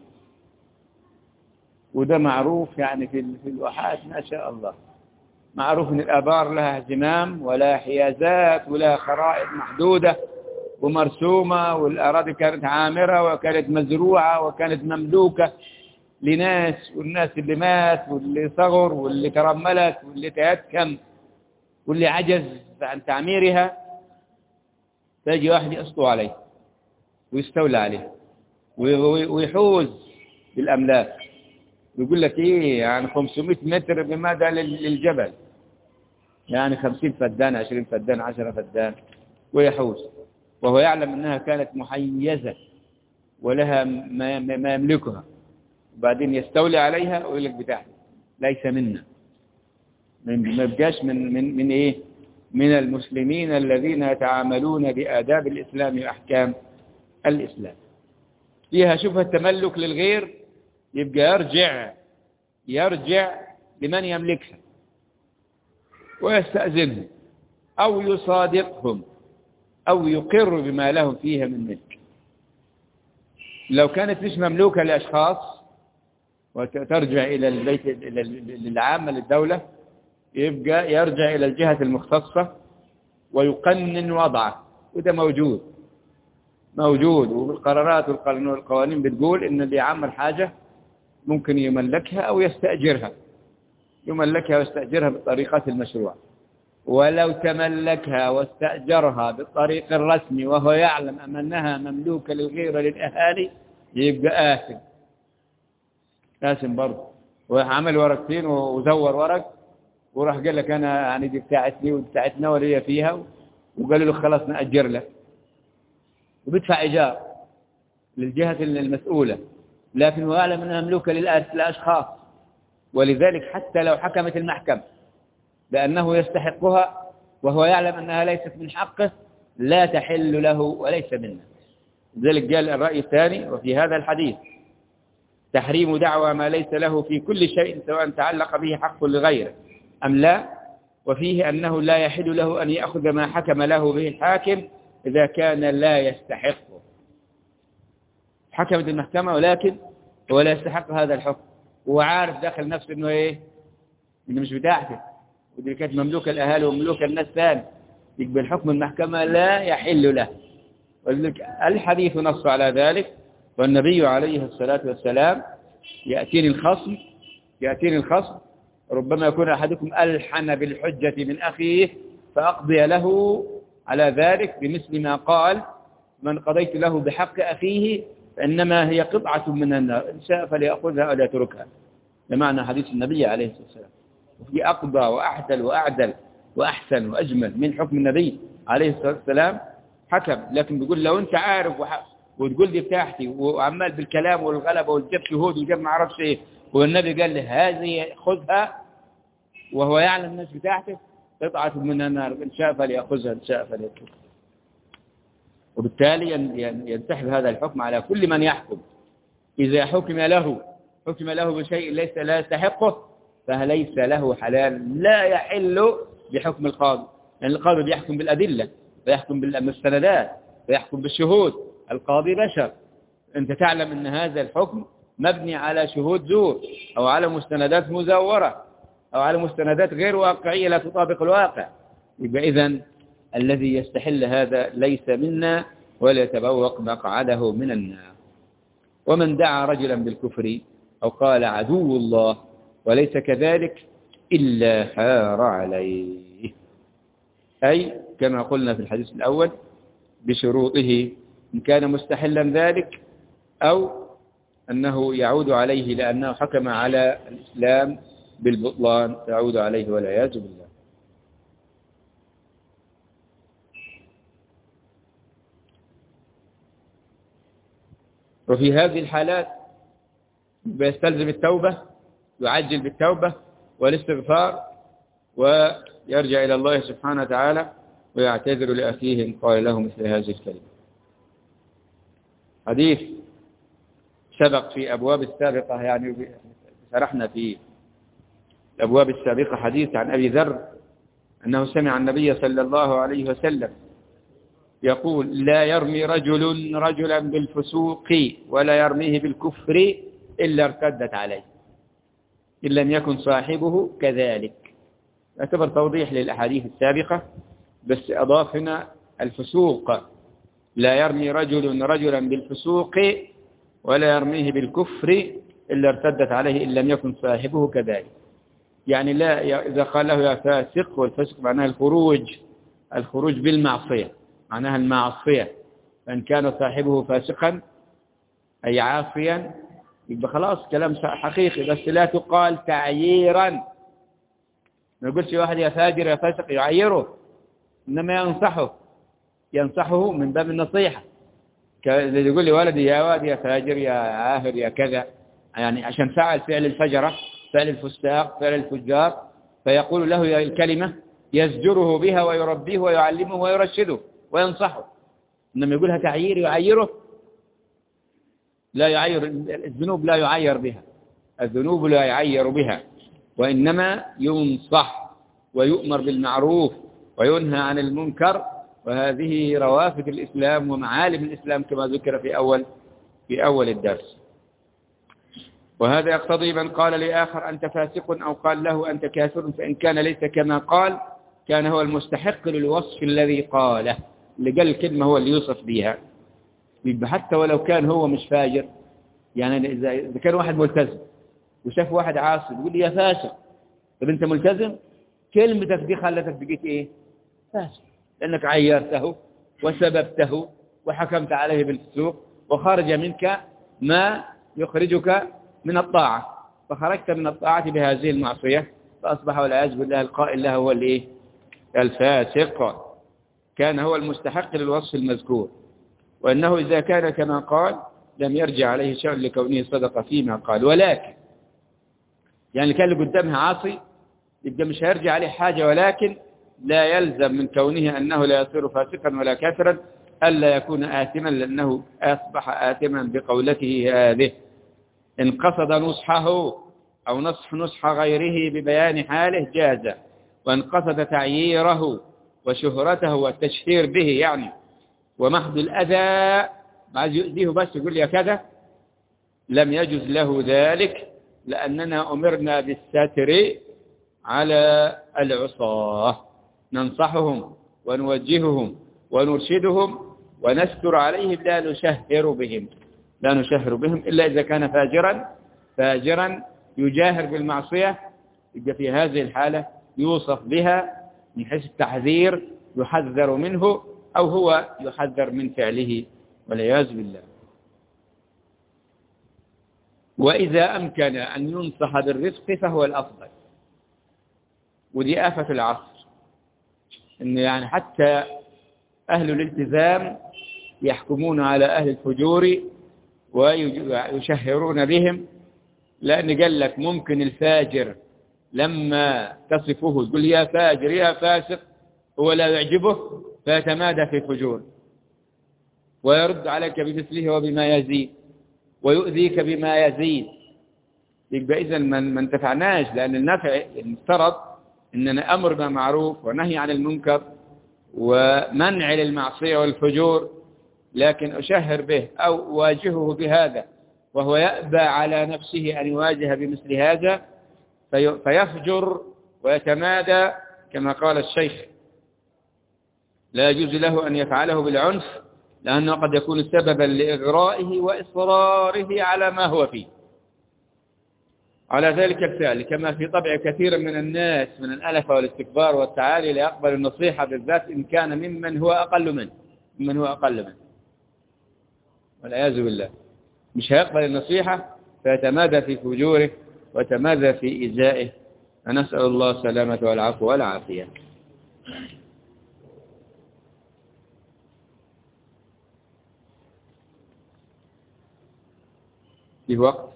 Speaker 1: وده معروف يعني في في الواحات ما شاء الله، معروف أن الآبار لها زمام ولا حيازات ولا خرائط محدودة ومرسومة، والأراضي كانت عامرة وكانت مزروعة وكانت مملوكة لناس، والناس اللي مات واللي صغر واللي ترملت واللي تيتم واللي عجز عن تعميرها، تجي واحد يسطو عليه ويستولى عليه ويحوز بالأملاك، ويقول لك إيه يعني خمسمائة متر بمدى للجبل، يعني خمسين فدان عشرين فدان عشرة فدان، ويحوز وهو يعلم أنها كانت محيزة ولها ما يملكها، وبعدين يستولي عليها ويقول لك بتاعتي ليس منا، ما يبقاش من من من إيه من المسلمين الذين يتعاملون بآداب الإسلام وأحكام الإسلام. فيها شبهة تملك للغير يبقى يرجع يرجع لمن يملكها ويستأذنهم أو يصادقهم أو يقر بما لهم فيها من ملك. لو كانت مش مملوكة لأشخاص وترجع إلى البيت للعامة للدولة يبقى يرجع إلى الجهة المختصة ويقنن وضعه، وده موجود موجود وبالقرارات والقوانين بتقول إن اللي يعمل حاجة ممكن يملكها أو يستأجرها، يملكها ويستأجرها بالطريقة المشروعة. ولو تملكها واستأجرها بالطريق الرسمي وهو يعلم أنها مملوكة للغير للأهالي يبقى آثم آثم برضه، وعمل ورقتين وزور ورق وراح قال لك أنا يعني دي بتاعتني وبتاعتنا ولي فيها، وقالوا له خلاص نأجر لك، وبيدفع إيجار للجهة المسؤولة، لكن هو يعلم أنها مملوكة للأشخاص. ولذلك حتى لو حكمت المحكمة بأنه يستحقها وهو يعلم أنها ليست من حقه لا تحل له وليس منه. لذلك قال الرأي الثاني وفي هذا الحديث تحريم دعوى ما ليس له في كل شيء سواء تعلق به حق لغيره أم لا، وفيه أنه لا يحل له أن يأخذ ما حكم له به الحاكم إذا كان لا يستحقه. حكمت المحكمة ولكن هو لا يستحق هذا الحكم، وهو عارف داخل نفسه إنه إيه إنه مش بتاعته، ودي كانت مملوكة الأهالي ومملوكة الناس ثاني، يقبل حكم المحكمة لا يحل له. ولذلك الحديث نص على ذلك، والنبي عليه الصلاة والسلام يأتيني الخصم يأتيني الخصم ربما يكون أحدكم ألحن بالحجة من أخيه فأقضي له على ذلك بمثل ما قال من قضيت له بحق أخيه فإنما هي قطعة من النار إن شاء فليأخذها أو ليتركها. بمعنى حديث النبي عليه الصلاة والسلام. وفي أقضى وأحدل وأعدل وأحسن وأجمل من حكم النبي عليه الصلاة والسلام حكم، لكن بيقول لو أنت عارف وح... وتقول دي بتاعتي وعمال بالكلام والغلبة والجب شهود وجب ما عرفش إيه، والنبي قال له هذه خذها وهو يعلم الناس بتاعته قطعة من النار إن شاء فليأخذها إن شاء فليتركها. وبالتالي ينسحب هذا الحكم على كل من يحكم. إذا حكم له حكم له بشيء ليس لا يستحقه فليس له حلال، لا يحل بحكم القاضي، لأن يعني القاضي بيحكم بالأدلة ويحكم بالمستندات ويحكم بالشهود. القاضي بشر، أنت تعلم أن هذا الحكم مبني على شهود زور أو على مستندات مزورة أو على مستندات غير واقعية لا تطابق الواقع. يبقى إذن الذي يستحل هذا ليس منا ولا يتبوق مقعده من النار. ومن دعا رجلا بالكفر أو قال عدو الله وليس كذلك إلا حار عليه، أي كما قلنا في الحديث الأول بشروطه إن كان مستحلا ذلك أو أنه يعود عليه لأنه حكم على الإسلام بالبطلان يعود عليه والعياذ بالله. وفي هذه الحالات بيستلزم التوبة، يعجل بالتوبة والاستغفار ويرجع إلى الله سبحانه وتعالى ويعتذر لأخيه إن قال له مثل هذه الكلمة. حديث سبق في أبواب السابقة، يعني شرحنا في الأبواب السابقة حديث عن أبي ذر أنه سمع النبي صلى الله عليه وسلم يقول لا يرمي رجل رجلا بالفسوق ولا يرميه بالكفر إلا ارتدت عليه إن لم يكن صاحبه كذلك. يعتبر توضيح للأحاديث السابقة بس أضاف هنا الفسوق، لا يرمي رجل رجلا بالفسوق ولا يرميه بالكفر إلا ارتدت عليه إن لم يكن صاحبه كذلك. يعني لا إذا قال له يا فاسق، والفسق معناها الخروج الخروج بالمعصية، معناها المعصية، فإن كان صاحبه فاسقا أي عاصيا يبقى خلاص كلام حقيقي، بس لا تقال تعييرا. ما يقولش واحد يا فاجر يا فاسق يعيره، إنما ينصحه ينصحه من باب النصيحة. اللي يقول لي ولدي يا واد يا فاجر يا عاهر يا كذا، يعني عشان فعل فعل الفجرة فعل الفساق فعل الفجار فيقول له الكلمة يزجره بها ويربيه ويعلمه ويرشده وينصحه. إنما يقولها تعيير يعيره، لا يعير الذنوب، لا يعير بها الذنوب لا يعير بها، وإنما ينصح ويؤمر بالمعروف وينهى عن المنكر. وهذه روافد الإسلام ومعالم الإسلام كما ذكر في أول في أول الدرس. وهذا يقتضي من قال لآخر أنت فاسق أو قال له أنت كافر، فإن كان ليس كما قال كان هو المستحق للوصف الذي قاله، اللي قال الكلمة هو اللي يوصف بها. يبقى حتى ولو كان هو مش فاجر، يعني إذا كان واحد ملتزم وشاف واحد عاصي يقول لي يا فاسق، طب أنت ملتزم؟ كلمتك دي خلتك بقيت إيه؟ فاسق، لأنك عيرته وسببته وحكمت عليه بالفسوق وخرج منك ما يخرجك من الطاعة، فخرجت من الطاعة بهذه المعصية فأصبح والعياذ بالله القائل له هو الإيه؟ الفاسق. كان هو المستحق للوصف المذكور، وأنه إذا كان كما قال لم يرجع عليه شيء لكونه صدق فيما قال. ولكن يعني كان اللي قدامها عاصي يبقى مش هيرجع عليه حاجة، ولكن لا يلزم من كونه أنه لا يصير فاسقا ولا كافرا ألا يكون آثما، لأنه أصبح آثما بقولته هذه. إن قصد نصحه أو نصح نصح غيره ببيان حاله جاز، وإن قصد تعييره وشهرته والتشهير به يعني ومحض الأذى بعد يؤذيه بس يقول لي كذا لم يجوز له ذلك، لأننا أمرنا بالستر على العصاة، ننصحهم ونوجههم ونرشدهم ونستر عليهم، لا نشهر بهم لا نشهر بهم إلا إذا كان فاجرا فاجرا يجاهر بالمعصية، يبقى في هذه الحالة يوصف بها من حيث التحذير، يحذر منه أو هو يحذر من فعله والعياذ بالله. وإذا أمكن أن ينصح بالرفق فهو الأفضل. ودي آفة العصر، إن يعني حتى أهل الالتزام يحكمون على أهل الفجور ويشهرون بهم، لأن قال لك ممكن الفاجر لما تصفه تقول يا فاجر يا فاسق هو لا يعجبه فيتمادى في فجور ويرد عليك بمثله وبما يزيد ويؤذيك بما يزيد. يبقى إذا ما انتفعناش، لأن النفع المفترض إننا أمر بالمعروف ونهي عن المنكر ومنع للمعصية والفجور، لكن أشهر به أو أواجهه بهذا وهو يأبى على نفسه أن يواجه بمثل هذا فيفجر ويتمادى كما قال الشيخ. لا يجوز له أن يفعله بالعنف، لأنه قد يكون سببا لإغرائه وإصراره على ما هو فيه على ذلك الفعل، كما في طبع كثير من الناس من الألفة والاستكبار والتعالي لا يقبل النصيحة، بالذات إن كان ممن هو أقل منه ممن هو أقل منه والعياذ بالله، مش هيقبل النصيحة فيتمادى في فجوره ويتمادى في إزائه، فنسأل الله السلامة والعفو والعافية. في وقت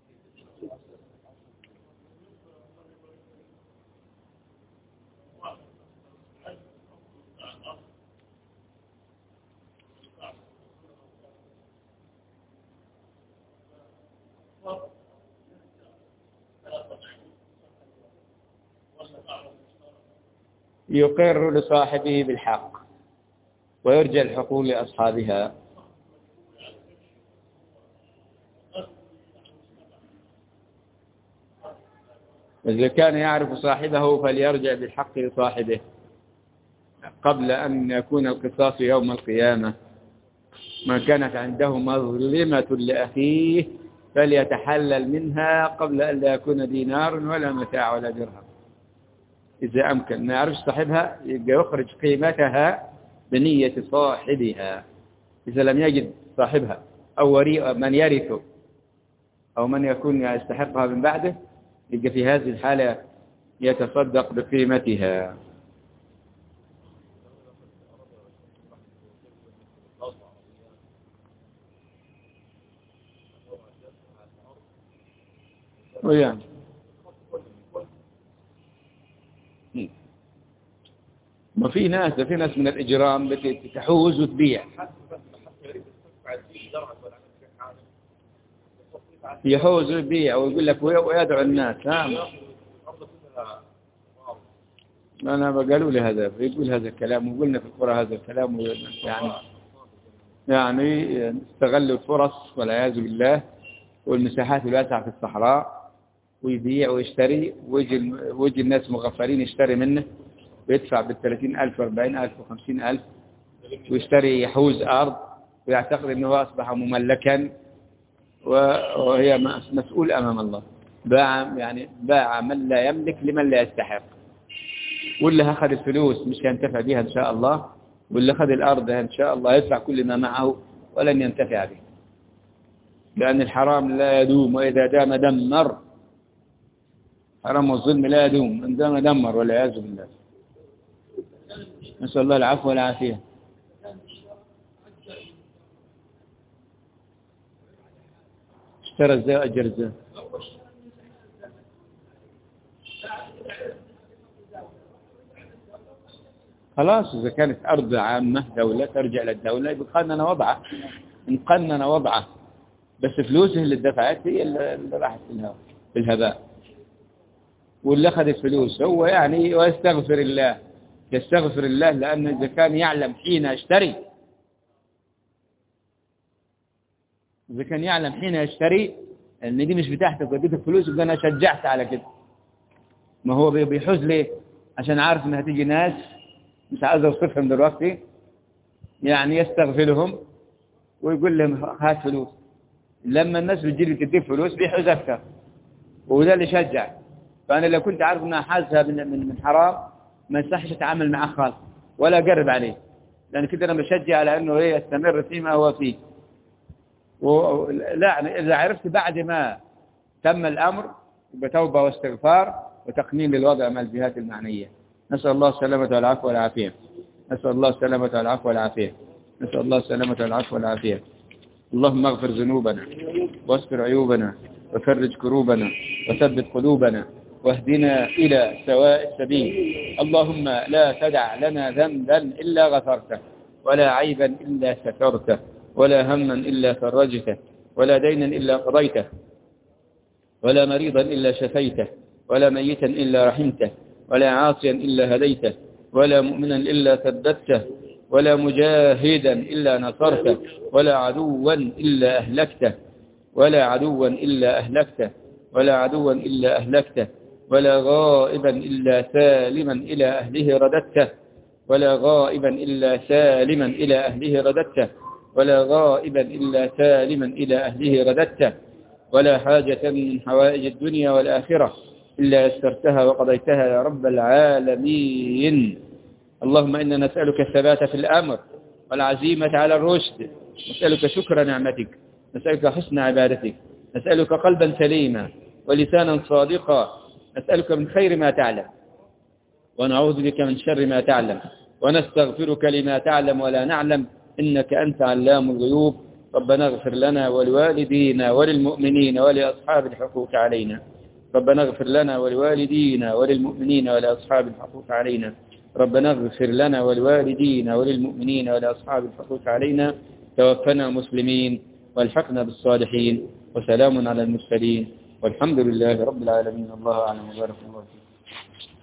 Speaker 1: يقر لصاحبه بالحق ويرجى الحقوق لأصحابها. إذا كان يعرف صاحبه فليرجع بالحق لصاحبه قبل أن يكون القصاص يوم القيامة. من كانت عنده مظلمة لأخيه فليتحلل منها قبل أن لا يكون دينار ولا متاع ولا درهم. إذا أمكن ما يعرفش صاحبها يبقى يخرج قيمتها بنية صاحبها. إذا لم يجد صاحبها أو من يرثه أو من يكون يستحقها من بعده يبقى في هذه الحالة يتصدق بقيمتها. ويعني ما في ناس في ناس من الإجرام بتحوز وتبيع، يحوز ويبيع ويقول لك ويدعو الناس. نعم أنا قالوا لي هذا، يقول هذا الكلام وقلنا في القرى هذا الكلام، يعني يعني استغلوا الفرص والعياذ بالله والمساحات الواسعة في الصحراء ويبيع ويشتري، ويجي ويجي الناس مغفلين يشتري منه ويدفع بالثلاثين ألف واربعين ألف وخمسين ألف ويشتري يحوز أرض ويعتقد أنه أصبح مملكا وهي مسؤول أمام الله. باع يعني باع من لا يملك لمن لا يستحق، واللي أخذ الفلوس مش ينتفع بها إن شاء الله، واللي أخذ الأرض إن شاء الله يدفع كل ما معه ولن ينتفع به، لأن الحرام لا يدوم وإذا دام دمر. حرام والظلم لا يدوم، إن دام دمر والعياذ بالله. نسأل الله العفو والعافية. اشترى ازاي وأجر ازاي؟ خلاص إذا كانت أرض عامة دولة ترجع للدولة يبقى قنن وضعه، إن قنن وضعه، بس فلوسه اللي دفعت هي اللي راحت في الهباء، واللي أخذ الفلوس هو يعني ويستغفر الله، يستغفر الله، لأنه إذا كان يعلم حين يشتري إذا كان يعلم حين يشتري أن دي مش بتاعتك وديتك فلوس يبقى أنا شجعت على كده. ما هو بيحوز ليه؟ عشان عارف إنها تيجي ناس مش عايز أوصفهم دلوقتي، يعني يستغفلهم ويقول لهم هات فلوس. لما الناس بتجيب تديك فلوس بيحوز أكثر، وده اللي شجع. فأنا لو كنت عارف أنها حاسها من من من حرام ما يصحش أتعامل معه خالص ولا أقرب عليه، لأن كده أنا بشجع على أنه إيه يستمر فيما هو فيه. ولا إذا عرفت بعد ما تم الأمر بتوبة واستغفار وتقنين للوضع مع الجهات المعنية. نسأل الله السلامة والعفو والعافية. نسأل الله السلامة والعفو والعافية. نسأل الله السلامة والعفو والعافية. اللهم اغفر ذنوبنا واستر عيوبنا وفرج كروبنا وثبت قلوبنا واهدنا إلى سواء السبيل. اللهم لا تدع لنا ذنبا إلا غفرته، ولا عيبا إلا سترته، ولا هما إلا فرجته، ولا دينا إلا قضيته، ولا مريضا إلا شفيته، ولا ميتا إلا رحمته، ولا عاصيا إلا هديته، ولا مؤمنا إلا ثبته، ولا مجاهدا إلا نصرته، ولا عدوا إلا أهلكته، ولا عدوا إلا أهلكته، ولا عدوا إلا أهلكته، ولا غائبا إلا سالما إلى أهله رددته، ولا غائبا إلا سالما إلى أهله رددته، ولا غائبا إلا سالما إلى أهله رددته، ولا حاجة من حوائج الدنيا والآخرة إلا يسرتها وقضيتها يا رب العالمين. اللهم إنا نسألك الثبات في الأمر والعزيمة على الرشد، نسألك شكر نعمتك، نسألك حسن عبادتك، نسألك قلبا سليما ولسانا صادقا، نسألك من خير ما تعلم ونعوذ بك من شر ما تعلم، ونستغفرك لما تعلم ولا نعلم، إنك أنت علام الغيوب. ربنا اغفر لنا ولوالدينا وللمؤمنين ولأصحاب الحقوق علينا. ربنا اغفر لنا ولوالدينا وللمؤمنين ولأصحاب الحقوق علينا. ربنا اغفر لنا ولوالدينا وللمؤمنين ولأصحاب الحقوق علينا. توفنا مسلمين والحقنا بالصالحين، وسلام على المرسلين، والحمد لله رب العالمين. الله أعلم وبارك الله فيك.